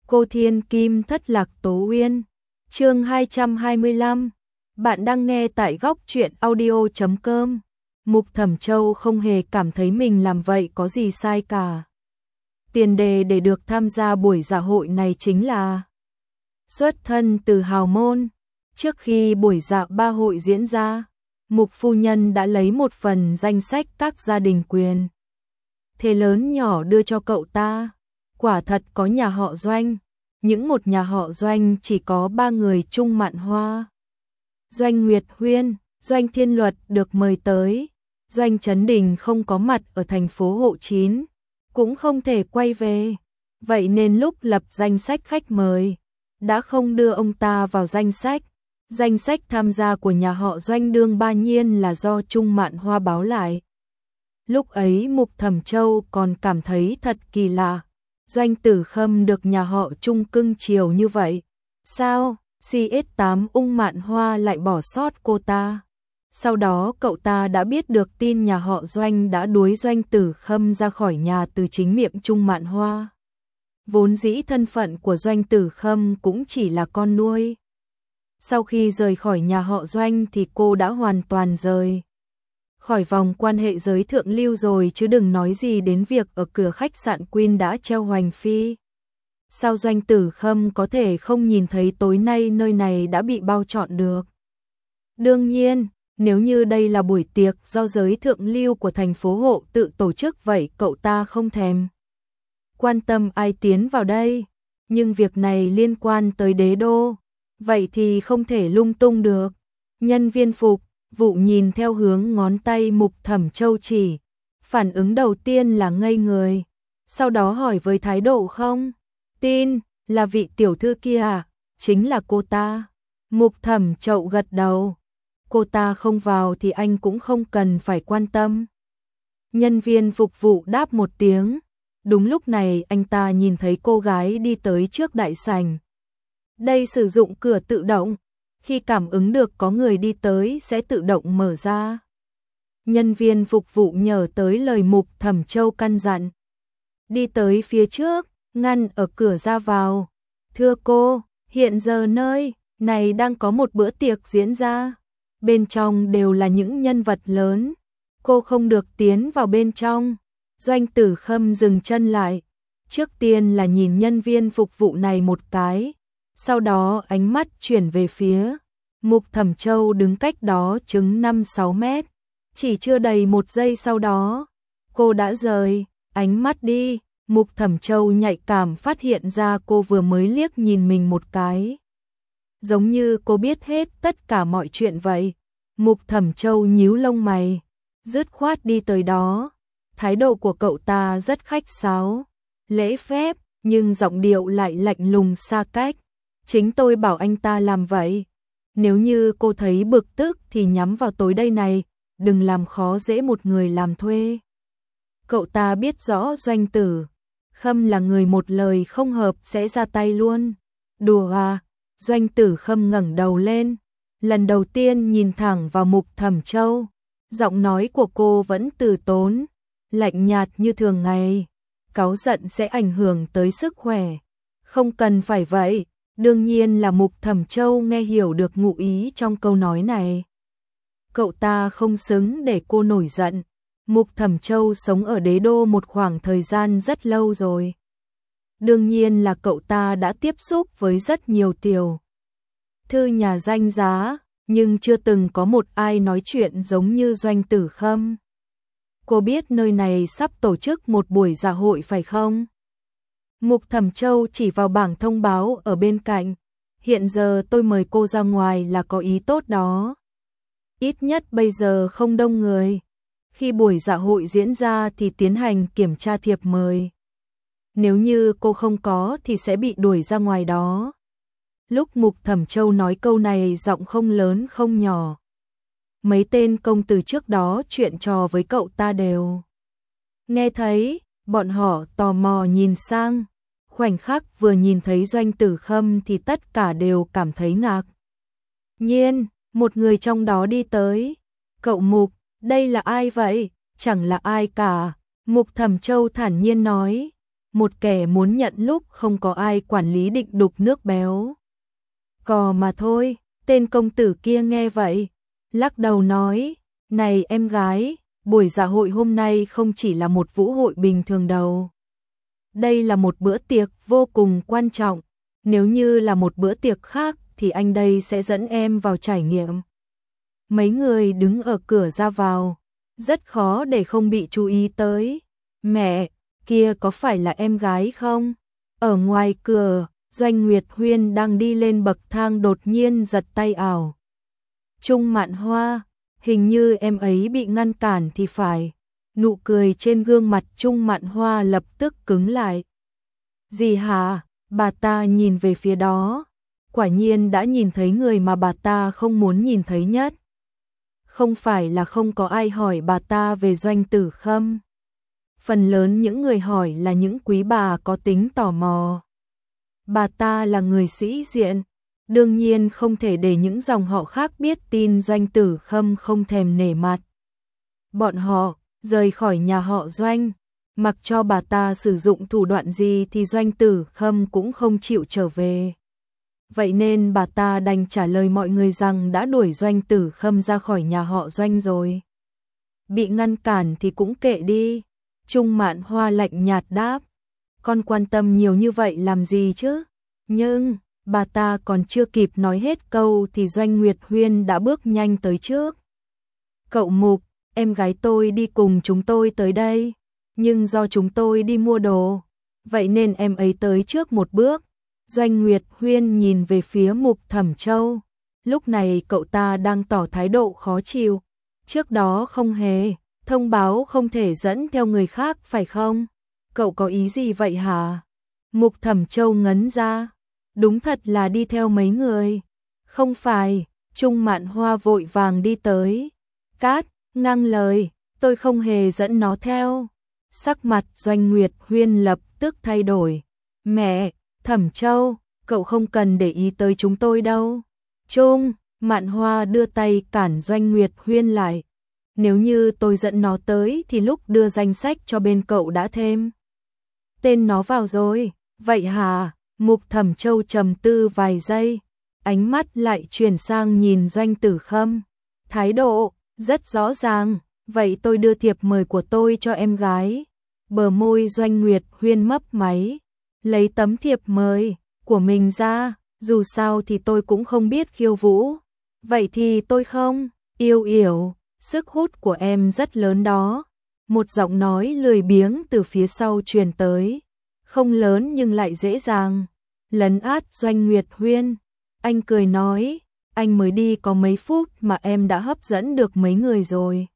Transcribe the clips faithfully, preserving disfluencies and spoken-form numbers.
Cô Thiên Kim thất lạc Tố Uyên. Chương hai trăm hai mươi lăm. Bạn đang nghe tại góc truyện audio chấm com. Mục Thẩm Châu không hề cảm thấy mình làm vậy có gì sai cả. Tiền đề để được tham gia buổi dạ hội này chính là xuất thân từ hào môn. Trước khi buổi dạ ba hội diễn ra, Mục phu nhân đã lấy một phần danh sách các gia đình quyền thế lớn nhỏ đưa cho cậu ta. Quả thật có nhà họ Doanh, những một nhà họ Doanh chỉ có ba người Trung Mạn Hoa, Doanh Nguyệt Huyên, Doanh Thiên Luật được mời tới. Doanh Trấn Đình không có mặt ở thành phố Hộ Chín, cũng không thể quay về. Vậy nên lúc lập danh sách khách mời, đã không đưa ông ta vào danh sách. Danh sách tham gia của nhà họ Doanh đương ba nhiên là do Trung Mạn Hoa báo lại. Lúc ấy Mục Thẩm Châu còn cảm thấy thật kỳ lạ. Doanh Tử Khâm được nhà họ Trung cưng chiều như vậy, sao xê ét tám Ung Mạn Hoa lại bỏ sót cô ta? Sau đó cậu ta đã biết được tin nhà họ Doanh đã đuổi Doanh Tử Khâm ra khỏi nhà từ chính miệng Trung Mạn Hoa. Vốn dĩ thân phận của Doanh Tử Khâm cũng chỉ là con nuôi. Sau khi rời khỏi nhà họ Doanh thì cô đã hoàn toàn rời khỏi vòng quan hệ giới thượng lưu rồi, chứ đừng nói gì đến việc ở cửa khách sạn Queen đã treo hoành phi. Sao Doanh Tử Khâm có thể không nhìn thấy tối nay nơi này đã bị bao trọn được? Đương nhiên, nếu như đây là buổi tiệc do giới thượng lưu của thành phố Hộ tự tổ chức vậy cậu ta không thèm quan tâm ai tiến vào đây. Nhưng việc này liên quan tới đế đô, vậy thì không thể lung tung được. Nhân viên phục vụ nhìn theo hướng ngón tay Mục Thẩm Châu chỉ, phản ứng đầu tiên là ngây người, sau đó hỏi với thái độ không tin, là vị tiểu thư kia à? Chính là cô ta. Mục Thẩm Châu gật đầu. Cô ta không vào thì anh cũng không cần phải quan tâm. Nhân viên phục vụ đáp một tiếng. Đúng lúc này anh ta nhìn thấy cô gái đi tới trước đại sảnh. Đây sử dụng cửa tự động, khi cảm ứng được có người đi tới sẽ tự động mở ra. Nhân viên phục vụ nhớ tới lời Mục Thẩm Châu căn dặn. Đi tới phía trước, ngăn ở cửa ra vào. Thưa cô, hiện giờ nơi này đang có một bữa tiệc diễn ra. Bên trong đều là những nhân vật lớn. Cô không được tiến vào bên trong. Doanh Tử Khâm dừng chân lại. Trước tiên là nhìn nhân viên phục vụ này một cái. Sau đó ánh mắt chuyển về phía Mục Thẩm Châu đứng cách đó chừng năm sáu mét. Chỉ chưa đầy một giây sau đó, cô đã rời ánh mắt đi. Mục Thẩm Châu nhạy cảm phát hiện ra cô vừa mới liếc nhìn mình một cái. Giống như cô biết hết tất cả mọi chuyện vậy. Mục Thẩm Châu nhíu lông mày, dứt khoát đi tới đó. Thái độ của cậu ta rất khách sáo, lễ phép, nhưng giọng điệu lại lạnh lùng xa cách. Chính tôi bảo anh ta làm vậy. Nếu như cô thấy bực tức thì nhắm vào tối đây này, đừng làm khó dễ một người làm thuê. Cậu ta biết rõ Doanh Tử Khâm là người một lời không hợp sẽ ra tay luôn. Đùa à? Doanh Tử Khâm ngẩng đầu lên, lần đầu tiên nhìn thẳng vào Mục Thẩm Châu. Giọng nói của cô vẫn từ tốn, lạnh nhạt như thường ngày. Cáu giận sẽ ảnh hưởng tới sức khỏe. Không cần phải vậy. Đương nhiên là Mục Thẩm Châu nghe hiểu được ngụ ý trong câu nói này. Cậu ta không xứng để cô nổi giận. Mục Thẩm Châu sống ở đế đô một khoảng thời gian rất lâu rồi. Đương nhiên là cậu ta đã tiếp xúc với rất nhiều tiểu thư nhà danh giá, nhưng chưa từng có một ai nói chuyện giống như Doanh Tử Khâm. Cô biết nơi này sắp tổ chức một buổi dạ hội phải không? Mục Thẩm Châu chỉ vào bảng thông báo ở bên cạnh. Hiện giờ tôi mời cô ra ngoài là có ý tốt đó. Ít nhất bây giờ không đông người. Khi buổi dạ hội diễn ra thì tiến hành kiểm tra thiệp mời. Nếu như cô không có thì sẽ bị đuổi ra ngoài đó. Lúc Mục Thẩm Châu nói câu này giọng không lớn không nhỏ. Mấy tên công tử trước đó chuyện trò với cậu ta đều nghe thấy. Bọn họ tò mò nhìn sang. Khoảnh khắc vừa nhìn thấy Doanh Tử Khâm thì tất cả đều cảm thấy ngạc nhiên. Một người trong đó đi tới. Cậu Mục, đây là ai vậy? Chẳng là ai cả. Mục Thẩm Châu thản nhiên nói. một kẻ muốn nhận lúc không có ai quản lý định đục nước béo. Cò mà thôi, tên công tử kia nghe vậy, lắc đầu nói, này em gái, buổi dạ hội hôm nay không chỉ là một vũ hội bình thường đâu. Đây là một bữa tiệc vô cùng quan trọng, nếu như là một bữa tiệc khác thì anh đây sẽ dẫn em vào trải nghiệm. Mấy người đứng ở cửa ra vào, rất khó để không bị chú ý tới. Mẹ, kia có phải là em gái không? Ở ngoài cửa, Doanh Nguyệt Huyên đang đi lên bậc thang đột nhiên giật tay ảo. Trung Mạn Hoa, hình như em ấy bị ngăn cản thì phải. Nụ cười trên gương mặt Trung Mạn Hoa lập tức cứng lại. Gì hả? Bà ta nhìn về phía đó, quả nhiên đã nhìn thấy người mà bà ta không muốn nhìn thấy nhất. Không phải là không có ai hỏi bà ta về Doanh Tử Khâm. Phần lớn những người hỏi là những quý bà có tính tò mò. Bà ta là người sĩ diện, đương nhiên không thể để những dòng họ khác biết tin Doanh Tử Khâm không thèm nể mặt. Bọn họ rời khỏi nhà họ Doanh, mặc cho bà ta sử dụng thủ đoạn gì thì Doanh Tử Khâm cũng không chịu trở về. Vậy nên bà ta đành trả lời mọi người rằng đã đuổi Doanh Tử Khâm ra khỏi nhà họ Doanh rồi. Bị ngăn cản thì cũng kệ đi. Trung Mạn Hoa lạnh nhạt đáp, con quan tâm nhiều như vậy làm gì chứ? Nhưng, bà ta còn chưa kịp nói hết câu thì Doanh Nguyệt Huyên đã bước nhanh tới trước. Cậu Mục, em gái tôi đi cùng chúng tôi tới đây, nhưng do chúng tôi đi mua đồ, vậy nên em ấy tới trước một bước. Doanh Nguyệt Huyên nhìn về phía Mục Thẩm Châu, lúc này cậu ta đang tỏ thái độ khó chịu, trước đó không hề thông báo không thể dẫn theo người khác phải không? Cậu có ý gì vậy hả? Mục Thẩm Châu ngấn ra, đúng thật là đi theo mấy người. Không phải, Trung Mạn Hoa vội vàng đi tới. Cát, ngăn lời, tôi không hề dẫn nó theo. Sắc mặt Doanh Nguyệt Huyên lập tức thay đổi. Mẹ, Thẩm Châu, cậu không cần để ý tới chúng tôi đâu. Trung Mạn Hoa đưa tay cản Doanh Nguyệt Huyên lại. Nếu như tôi dẫn nó tới thì lúc đưa danh sách cho bên cậu đã thêm tên nó vào rồi. Vậy hả? Mục Thẩm Châu trầm tư vài giây, ánh mắt lại chuyển sang nhìn Doanh Tử Khâm. Thái độ rất rõ ràng, vậy tôi đưa thiệp mời của tôi cho em gái. Bờ môi Doanh Nguyệt Huyên mấp máy, lấy tấm thiệp mời của mình ra, dù sao thì tôi cũng không biết khiêu vũ. Vậy thì tôi không, Yêu Yểu, sức hút của em rất lớn đó. Một giọng nói lười biếng từ phía sau truyền tới, không lớn nhưng lại dễ dàng lấn át Doanh Nguyệt Huyên. Anh cười nói, anh mới đi có mấy phút mà em đã hấp dẫn được mấy người rồi.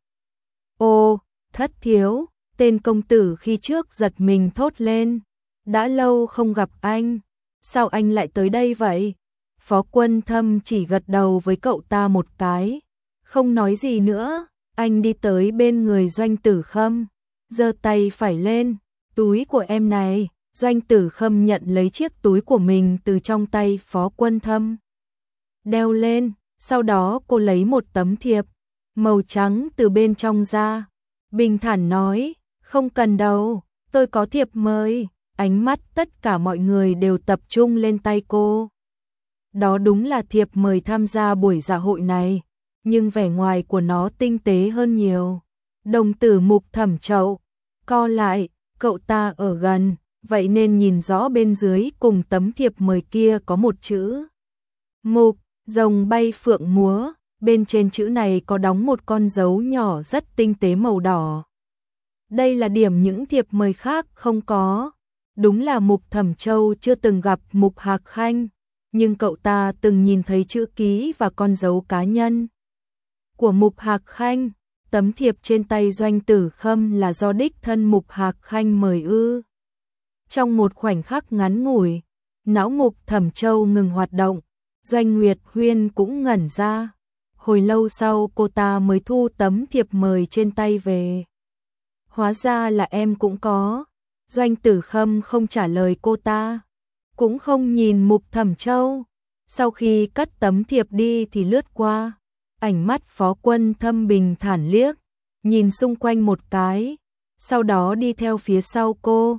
Ô, Thất thiếu, tên công tử khi trước giật mình thốt lên, đã lâu không gặp anh, sao anh lại tới đây vậy? Phó Quân Thâm chỉ gật đầu với cậu ta một cái, không nói gì nữa. Anh đi tới bên người Doanh Tử Khâm, giơ tay phải lên, túi của em này. Doanh Tử Khâm nhận lấy chiếc túi của mình từ trong tay Phó Quân Thâm, đeo lên, sau đó cô lấy một tấm thiệp màu trắng từ bên trong ra, bình thản nói, không cần đâu, tôi có thiệp mời. Ánh mắt tất cả mọi người đều tập trung lên tay cô. Đó đúng là thiệp mời tham gia buổi dạ hội này, nhưng vẻ ngoài của nó tinh tế hơn nhiều. Đồng tử Mục Thẩm Châu co lại, cậu ta ở gần, vậy nên nhìn rõ bên dưới cùng tấm thiệp mời kia có một chữ Mục, rồng bay phượng múa, bên trên chữ này có đóng một con dấu nhỏ rất tinh tế màu đỏ. Đây là điểm những thiệp mời khác không có. Đúng là Mục Thẩm Châu chưa từng gặp Mục Hạc Khanh, nhưng cậu ta từng nhìn thấy chữ ký và con dấu cá nhân của Mục Hạc Khanh. Tấm thiệp trên tay Doanh Tử Khâm là do đích thân Mục Hạc Khanh mời ư? Trong một khoảnh khắc ngắn ngủi, não Mục Thẩm Châu ngừng hoạt động, Doanh Nguyệt Huyên cũng ngẩn ra. Hồi lâu sau cô ta mới thu tấm thiệp mời trên tay về. Hóa ra là em cũng có. Doanh Tử Khâm không trả lời cô ta, cũng không nhìn Mục Thẩm Châu. Sau khi cất tấm thiệp đi thì lướt qua, ánh mắt Phó Quân Thâm bình thản liếc, nhìn xung quanh một cái, sau đó đi theo phía sau cô.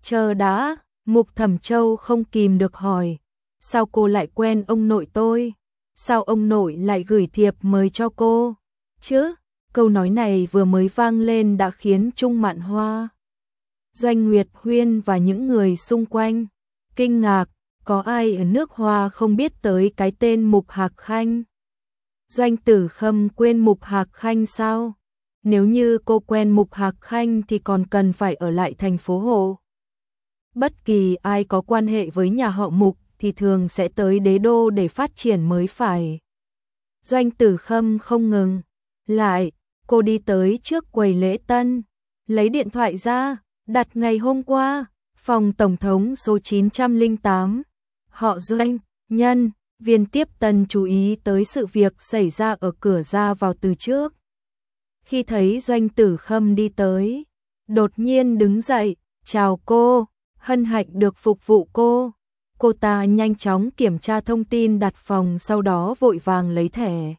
Chờ đã, Mục Thẩm Châu không kìm được hỏi, sao cô lại quen ông nội tôi? Sao ông nội lại gửi thiệp mời cho cô? Chứ, câu nói này vừa mới vang lên đã khiến Trung Mạn Hoa, Doanh Nguyệt Huyên và những người xung quanh kinh ngạc, có ai ở nước Hoa không biết tới cái tên Mục Hạc Khanh? Doanh Tử Khâm quên Mục Hạc Khanh sao? Nếu như cô quen Mục Hạc Khanh thì còn cần phải ở lại thành phố Hồ. Bất kỳ ai có quan hệ với nhà họ Mục thì thường sẽ tới đế đô để phát triển mới phải. Doanh Tử Khâm không ngừng lại, cô đi tới trước quầy lễ tân, lấy điện thoại ra, đặt ngày hôm qua, phòng tổng thống số chín trăm lẻ tám. Họ Doanh, nhân viên tiếp tân chú ý tới sự việc xảy ra ở cửa ra vào từ trước. Khi thấy Doanh Tử Khâm đi tới, đột nhiên đứng dậy, chào cô, hân hạnh được phục vụ cô. Cô ta nhanh chóng kiểm tra thông tin đặt phòng, sau đó vội vàng lấy thẻ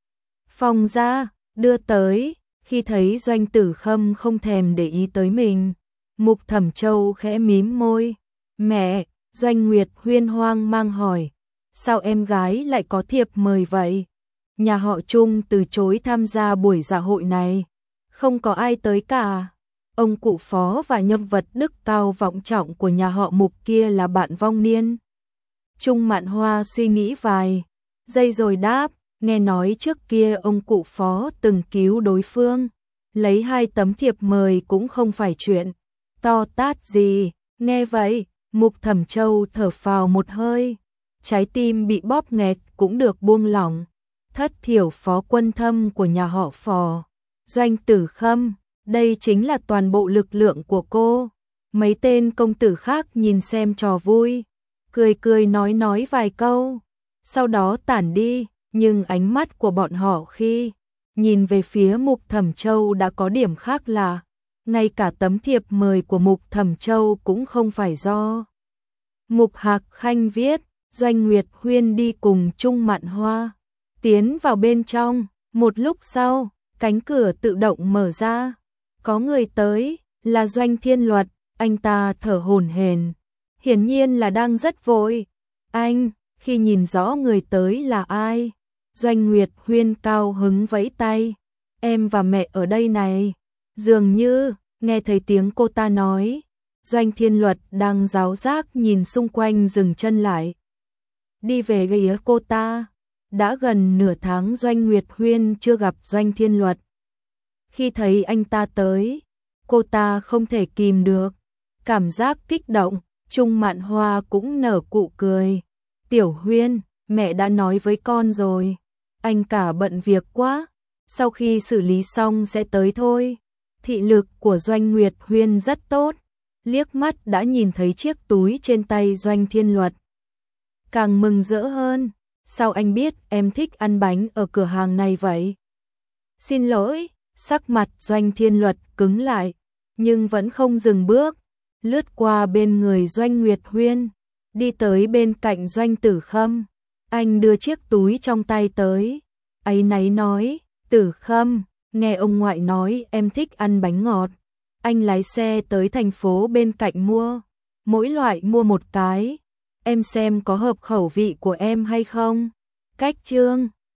phòng ra, đưa tới. Khi thấy Doanh Tử Khâm không thèm để ý tới mình, Mục Thẩm Châu khẽ mím môi. Mẹ, Doanh Nguyệt Huyên hoang mang hỏi, sao em gái lại có thiệp mời vậy? Nhà họ Trung từ chối tham gia buổi dạ hội này, không có ai tới cả. Ông cụ Phó và nhân vật đức cao vọng trọng của nhà họ Mục kia là bạn vong niên. Trung Mạn Hoa suy nghĩ vài giây rồi đáp, nghe nói trước kia ông cụ Phó từng cứu đối phương, lấy hai tấm thiệp mời cũng không phải chuyện to tát gì. Nghe vậy, Mục Thẩm Châu thở phào một hơi, trái tim bị bóp nghẹt cũng được buông lỏng. Thất thiểu Phó Quân Thâm của nhà họ Phò, Doanh Tử Khâm, đây chính là toàn bộ lực lượng của cô. Mấy tên công tử khác nhìn xem trò vui, cười cười nói nói vài câu, sau đó tản đi, nhưng ánh mắt của bọn họ khi nhìn về phía Mục Thẩm Châu đã có điểm khác lạ. Ngay cả tấm thiệp mời của Mục Thẩm Châu cũng không phải do Mục Hạc Khanh viết. Doanh Nguyệt Huyên đi cùng Trung Mạn Hoa tiến vào bên trong. Một lúc sau, cánh cửa tự động mở ra, có người tới, là Doanh Thiên Luật. Anh ta thở hổn hển, hiển nhiên là đang rất vội. Anh, khi nhìn rõ người tới là ai, Doanh Nguyệt Huyên cao hứng vẫy tay, em và mẹ ở đây này. Dường như nghe thấy tiếng cô ta nói, Doanh Thiên Luật đang giáo giác nhìn xung quanh dừng chân lại, đi về phía cô ta. Đã gần nửa tháng Doanh Nguyệt Huyên chưa gặp Doanh Thiên Luật. Khi thấy anh ta tới, cô ta không thể kìm được cảm giác kích động. Trung Mạn Hoa cũng nở cụ cười. Tiểu Huyên, mẹ đã nói với con rồi, anh cả bận việc quá, sau khi xử lý xong sẽ tới thôi. Thị lực của Doanh Nguyệt Huyên rất tốt, liếc mắt đã nhìn thấy chiếc túi trên tay Doanh Thiên Luật, càng mừng rỡ hơn. Sao anh biết em thích ăn bánh ở cửa hàng này vậy? Xin lỗi, sắc mặt Doanh Thiên Luật cứng lại, nhưng vẫn không dừng bước, lướt qua bên người Doanh Nguyệt Huyên, đi tới bên cạnh Doanh Tử Khâm. Anh đưa chiếc túi trong tay tới, áy náy nói, Tử Khâm, nghe ông ngoại nói em thích ăn bánh ngọt. Anh lái xe tới thành phố bên cạnh mua, mỗi loại mua một cái. Em xem có hợp khẩu vị của em hay không? Cách chương